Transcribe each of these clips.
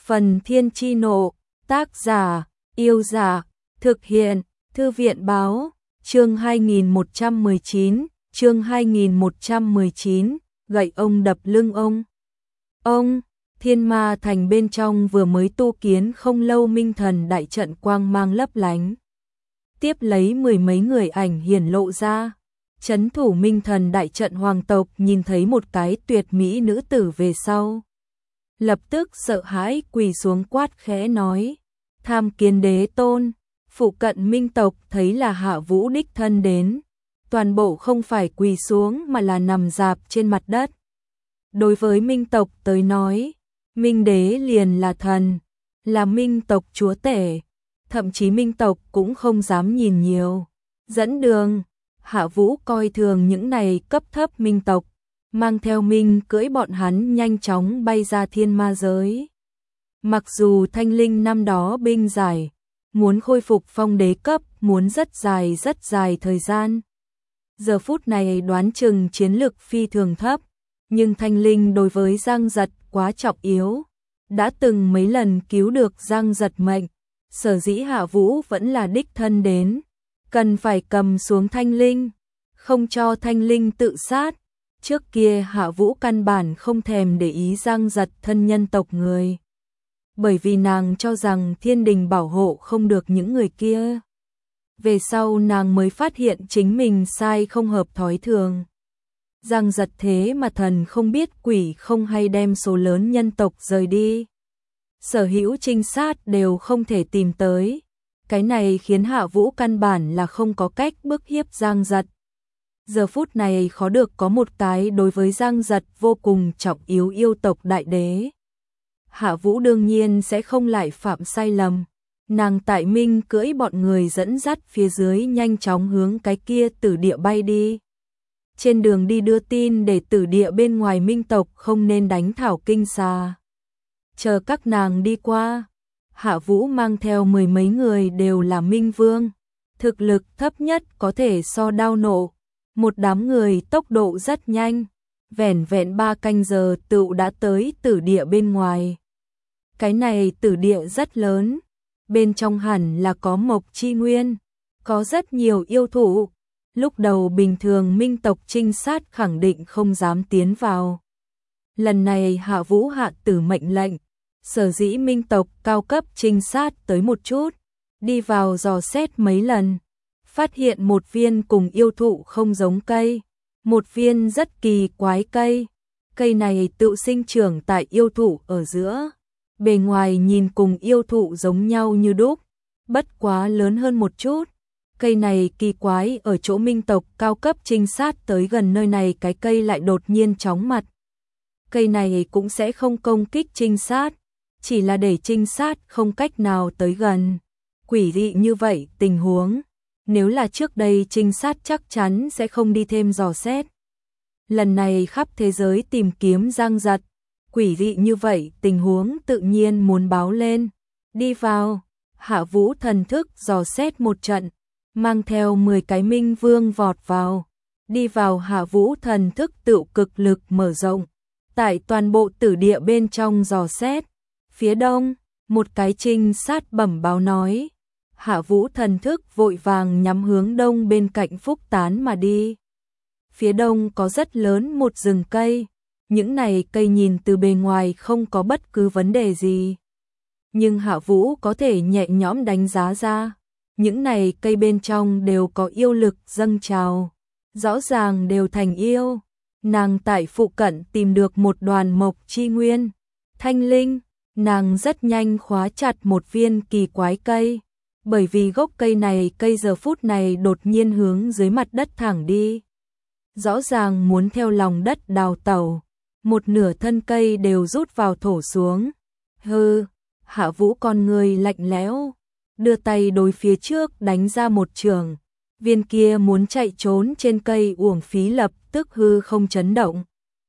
Phần Thiên Chi Nộ, tác giả, Yêu Giả, thực hiện, Thư viện Báo, chương 2119, gậy ông đập lưng ông. Thiên Ma Thành bên trong vừa mới tu kiến không lâu, Minh Thần đại trận quang mang lấp lánh. Tiếp lấy mười mấy người ảnh hiển lộ ra. Trấn thủ Minh Thần đại trận hoàng tộc nhìn thấy một cái tuyệt mỹ nữ tử về sau. Lập tức sợ hãi quỳ xuống quát khẽ nói. Tham kiến đế tôn. Phụ cận Minh tộc thấy là Hạ Vũ đích thân đến. Toàn bộ không phải quỳ xuống mà là nằm rạp trên mặt đất. Đối với Minh tộc tới nói, Minh đế liền là thần, là Minh tộc chúa tể. Thậm chí Minh tộc cũng không dám nhìn nhiều. Dẫn đường, Hạ Vũ coi thường những này cấp thấp Minh tộc, mang theo Minh cưỡi bọn hắn nhanh chóng bay ra thiên ma giới. Mặc dù Thanh Linh năm đó binh giải, muốn khôi phục phong đế cấp muốn rất dài thời gian. Giờ phút này đoán chừng chiến lực phi thường thấp, nhưng Thanh Linh đối với Giang Giật quá trọng yếu, đã từng mấy lần cứu được Giang Giật mệnh, sở dĩ Hạ Vũ vẫn là đích thân đến, cần phải cầm xuống Thanh Linh, không cho Thanh Linh tự sát. Trước kia Hạ Vũ căn bản không thèm để ý Giang Giật thân nhân tộc người, bởi vì nàng cho rằng thiên đình bảo hộ không được những người kia. Về sau nàng mới phát hiện chính mình sai không hợp thói thường. Giang Giật thế mà thần không biết quỷ không hay đem số lớn nhân tộc rời đi. Sở hữu trinh sát đều không thể tìm tới. Cái này khiến Hạ Vũ căn bản là không có cách bức hiếp Giang Giật. Giờ phút này khó được có một cái đối với Giang Giật vô cùng trọng yếu yêu tộc đại đế. Hạ Vũ đương nhiên sẽ không lại phạm sai lầm. Nàng tại Minh cưỡi bọn người dẫn dắt phía dưới nhanh chóng hướng cái kia tử địa bay đi. Trên đường đi đưa tin để tử địa bên ngoài Minh tộc không nên đánh thảo kinh xà. Chờ các nàng đi qua, Hạ Vũ mang theo mười mấy người đều là Minh Vương. Thực lực thấp nhất có thể so Đao Nộ. Một đám người tốc độ rất nhanh, vẻn vẹn 3 canh giờ tựu đã tới tử địa bên ngoài. Cái này tử địa rất lớn, bên trong hẳn là có mộc chi nguyên, có rất nhiều yêu thụ. Lúc đầu bình thường Minh tộc trinh sát khẳng định không dám tiến vào. Lần này Hạ Vũ hạ tử mệnh lệnh, sở dĩ Minh tộc cao cấp trinh sát tới một chút, đi vào dò xét mấy lần. Phát hiện một viên cùng yêu thụ không giống cây, một viên rất kỳ quái cây. Cây này tự sinh trưởng tại yêu thụ ở giữa, bề ngoài nhìn cùng yêu thụ giống nhau như đúc, bất quá lớn hơn một chút. Cây này kỳ quái ở chỗ Minh tộc cao cấp trinh sát tới gần nơi này cái cây lại đột nhiên chóng mặt. Cây này cũng sẽ không công kích trinh sát, chỉ là để trinh sát không cách nào tới gần. Quỷ dị như vậy tình huống, nếu là trước đây trinh sát chắc chắn sẽ không đi thêm dò xét. Lần này khắp thế giới tìm kiếm Giang Giật, quỷ dị như vậy tình huống tự nhiên muốn báo lên. Đi vào, Hạ Vũ thần thức dò xét một trận, mang theo 10 cái Minh Vương vọt vào. Đi vào Hạ Vũ thần thức tự cực lực mở rộng, tại toàn bộ tử địa bên trong dò xét. Phía đông, một cái trinh sát bẩm báo nói. Hạ Vũ thần thức vội vàng nhắm hướng đông bên cạnh Phúc Tán mà đi. Phía đông có rất lớn một rừng cây, những này cây nhìn từ bề ngoài không có bất cứ vấn đề gì. Nhưng Hạ Vũ có thể nhẹ nhõm đánh giá ra, những này cây bên trong đều có yêu lực dâng trào, rõ ràng đều thành yêu. Nàng tại phụ cận tìm được một đoàn mộc chi nguyên, Thanh Linh, nàng rất nhanh khóa chặt một viên kỳ quái cây. Bởi vì gốc cây này cây giờ phút này đột nhiên hướng dưới mặt đất thẳng đi. Rõ ràng muốn theo lòng đất đào tẩu. Một nửa thân cây đều rút vào thổ xuống. Hừ, Hạ Vũ con người lạnh lẽo, đưa tay đối phía trước đánh ra một trường. Viên kia muốn chạy trốn trên cây uổng phí lập tức hư không chấn động.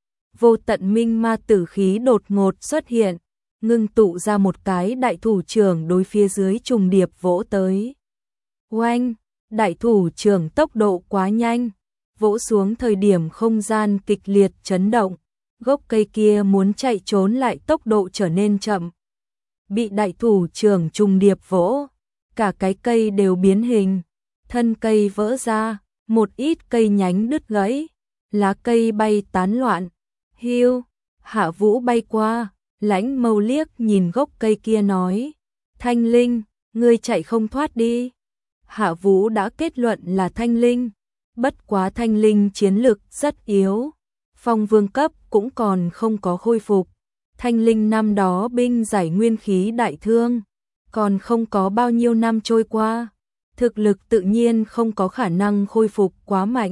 Vô tận minh ma tử khí đột ngột xuất hiện, ngưng tụ ra một cái đại thủ trưởng đối phía dưới trùng điệp vỗ tới. Oanh, đại thủ trưởng tốc độ quá nhanh, vỗ xuống thời điểm không gian kịch liệt chấn động, gốc cây kia muốn chạy trốn lại tốc độ trở nên chậm. bị đại thủ trưởng trùng điệp vỗ, cả cái cây đều biến hình, thân cây vỡ ra, một ít cây nhánh đứt gãy, lá cây bay tán loạn. Hiu, Hạ Vũ bay qua, Lãnh Mâu liếc nhìn gốc cây kia nói, Thanh Linh, ngươi chạy không thoát đi. Hạ Vũ đã kết luận là Thanh Linh, bất quá Thanh Linh chiến lực rất yếu, phong vương cấp cũng còn không có khôi phục. Thanh Linh năm đó binh giải nguyên khí đại thương, còn không có bao nhiêu năm trôi qua, thực lực tự nhiên không có khả năng khôi phục quá mạnh.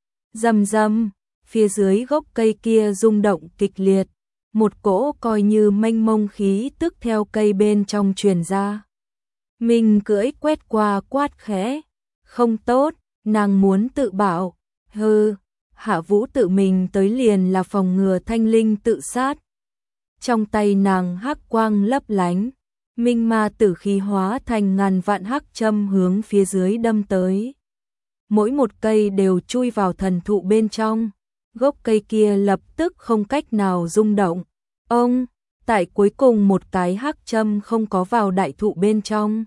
Rầm rầm, phía dưới gốc cây kia rung động kịch liệt, một cỗ coi như mênh mông khí tức theo cây bên trong truyền ra. Mình cưỡi quét qua quát khẽ, không tốt, nàng muốn tự bảo, hừ, Hạ Vũ tự mình tới liền là phòng ngừa Thanh Linh tự sát. Trong tay nàng hắc quang lấp lánh, minh ma tử khí hóa thành ngàn vạn hắc châm hướng phía dưới đâm tới. Mỗi một cây đều chui vào thần thụ bên trong, gốc cây kia lập tức không cách nào rung động. Ông, tại cuối cùng một cái hắc châm không có vào đại thụ bên trong.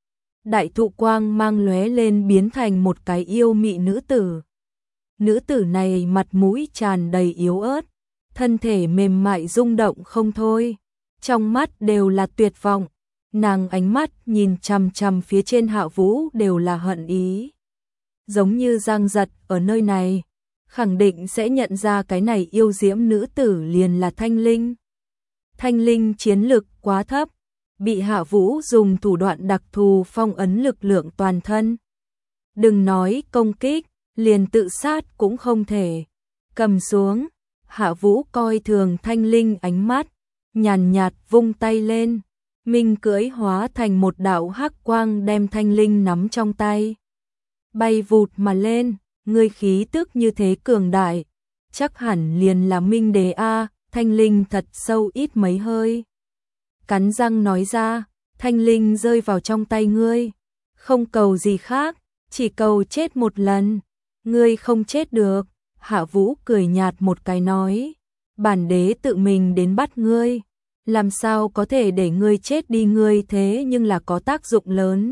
Đại thụ quang mang lóe lên biến thành một cái yêu mị nữ tử. Nữ tử này mặt mũi tràn đầy yếu ớt, thân thể mềm mại rung động không thôi, trong mắt đều là tuyệt vọng, nàng ánh mắt nhìn chằm chằm phía trên Hạ Vũ đều là hận ý. Giống như Giang Giật ở nơi này, khẳng định sẽ nhận ra cái này yêu diễm nữ tử liền là Thanh Linh. Thanh Linh chiến lực quá thấp, bị Hạ Vũ dùng thủ đoạn đặc thù phong ấn lực lượng toàn thân. Đừng nói công kích, liền tự sát cũng không thể. Cầm xuống, Hạ Vũ coi thường Thanh Linh ánh mắt, nhàn nhạt vung tay lên, mình cưỡi hóa thành một đạo hắc quang đem Thanh Linh nắm trong tay. Bay vụt mà lên, ngươi khí tức như thế cường đại, chắc hẳn liền là Minh Đế a. Thanh Linh thật sâu ít mấy hơi, cắn răng nói ra, Thanh Linh rơi vào trong tay ngươi, không cầu gì khác, chỉ cầu chết một lần, ngươi không chết được. Hạ Vũ cười nhạt một cái nói, bản đế tự mình đến bắt ngươi, làm sao có thể để ngươi chết đi, ngươi thế nhưng là có tác dụng lớn.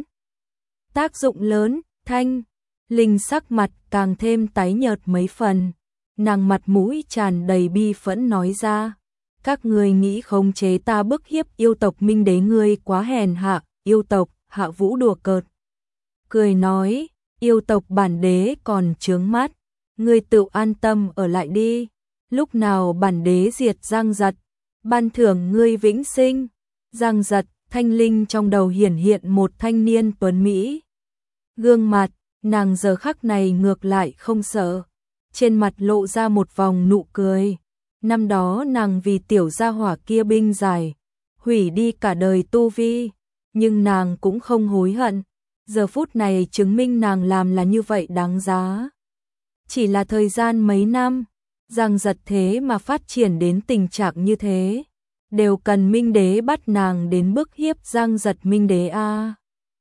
Tác dụng lớn? Thanh Linh sắc mặt càng thêm tái nhợt mấy phần, nàng mặt mũi tràn đầy bi phẫn nói ra, các ngươi nghĩ khống chế ta bức hiếp yêu tộc Minh Đế, ngươi quá hèn hạ. Yêu tộc? Hạ Vũ đùa cợt cười nói, yêu tộc bản đế còn chướng mắt, ngươi tự an tâm ở lại đi, lúc nào bản đế diệt Giang Giật, ban thưởng ngươi vĩnh sinh. Giang Giật? Thanh Linh trong đầu hiển hiện một thanh niên tuấn mỹ gương mặt, nàng giờ khắc này ngược lại không sợ, trên mặt lộ ra một vòng nụ cười. Năm đó nàng vì tiểu gia hỏa kia binh giải, hủy đi cả đời tu vi, nhưng nàng cũng không hối hận, giờ phút này chứng minh nàng làm là như vậy đáng giá. Chỉ là thời gian mấy năm, Giang Giật thế mà phát triển đến tình trạng như thế, đều cần Minh Đế bắt nàng đến bức hiếp Giang Giật. Minh Đế a,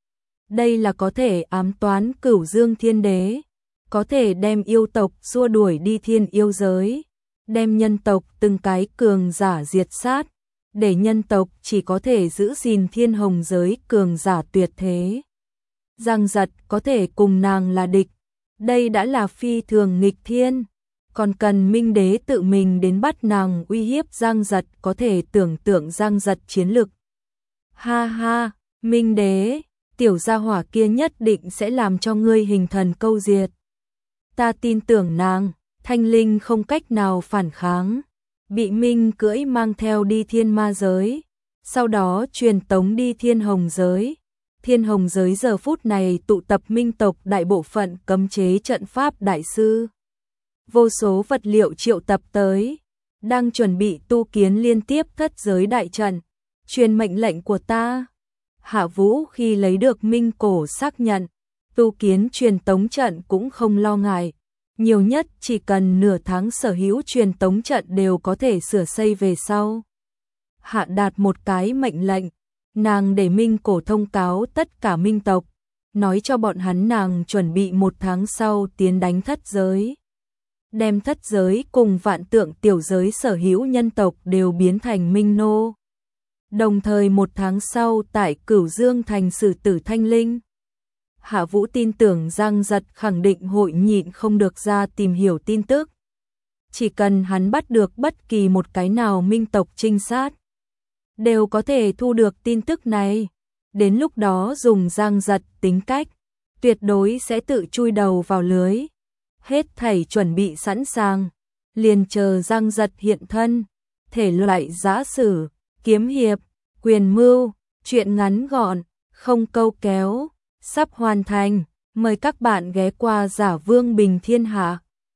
đây là có thể ám toán Cửu Dương Thiên Đế, có thể đem yêu tộc xua đuổi đi thiên yêu giới, đem nhân tộc từng cái cường giả diệt sát, để nhân tộc chỉ có thể giữ gìn thiên hồng giới cường giả tuyệt thế. Giang Giật có thể cùng nàng là địch, đây đã là phi thường nghịch thiên, còn cần Minh Đế tự mình đến bắt nàng uy hiếp Giang Giật, có thể tưởng tượng Giang Giật chiến lực. Ha ha, Minh Đế, tiểu gia hỏa kia nhất định sẽ làm cho ngươi hình thần câu diệt. Ta tin tưởng nàng. Thanh Linh không cách nào phản kháng, bị Minh cưỡi mang theo đi thiên ma giới, sau đó truyền tống đi thiên hồng giới. Thiên hồng giới giờ phút này tụ tập Minh tộc đại bộ phận cấm chế trận pháp đại sư. Vô số vật liệu triệu tập tới, đang chuẩn bị tu kiến liên tiếp thất giới đại trận. Truyền mệnh lệnh của ta. Hạ Vũ khi lấy được Minh cổ xác nhận, tu kiến truyền tống trận cũng không lo ngại. Nhiều nhất chỉ cần nửa tháng sở hữu truyền tống trận đều có thể sửa xây về sau. Hạ đạt một cái mệnh lệnh, nàng để Minh cổ thông cáo tất cả Minh tộc, nói cho bọn hắn nàng chuẩn bị một tháng sau tiến đánh thất giới. Đem thất giới cùng vạn tượng tiểu giới sở hữu nhân tộc đều biến thành Minh nô. Đồng thời 1 tháng sau tại Cửu Dương thành xử tử Thanh Linh. Hạ Vũ tin tưởng Giang Giật khẳng định hội nhịn không được ra tìm hiểu tin tức. Chỉ cần hắn bắt được bất kỳ một cái nào minh tộc trinh sát, đều có thể thu được tin tức này. Đến lúc đó dùng Giang Giật tính cách, tuyệt đối sẽ tự chui đầu vào lưới. Hết thảy chuẩn bị sẵn sàng, liền chờ Giang Giật hiện thân. Thể loại giã sử, kiếm hiệp, quyền mưu, truyện ngắn gọn, không câu kéo, sắp hoàn thành. Mời các bạn ghé qua Giả Vương Bình Thiên Hạ.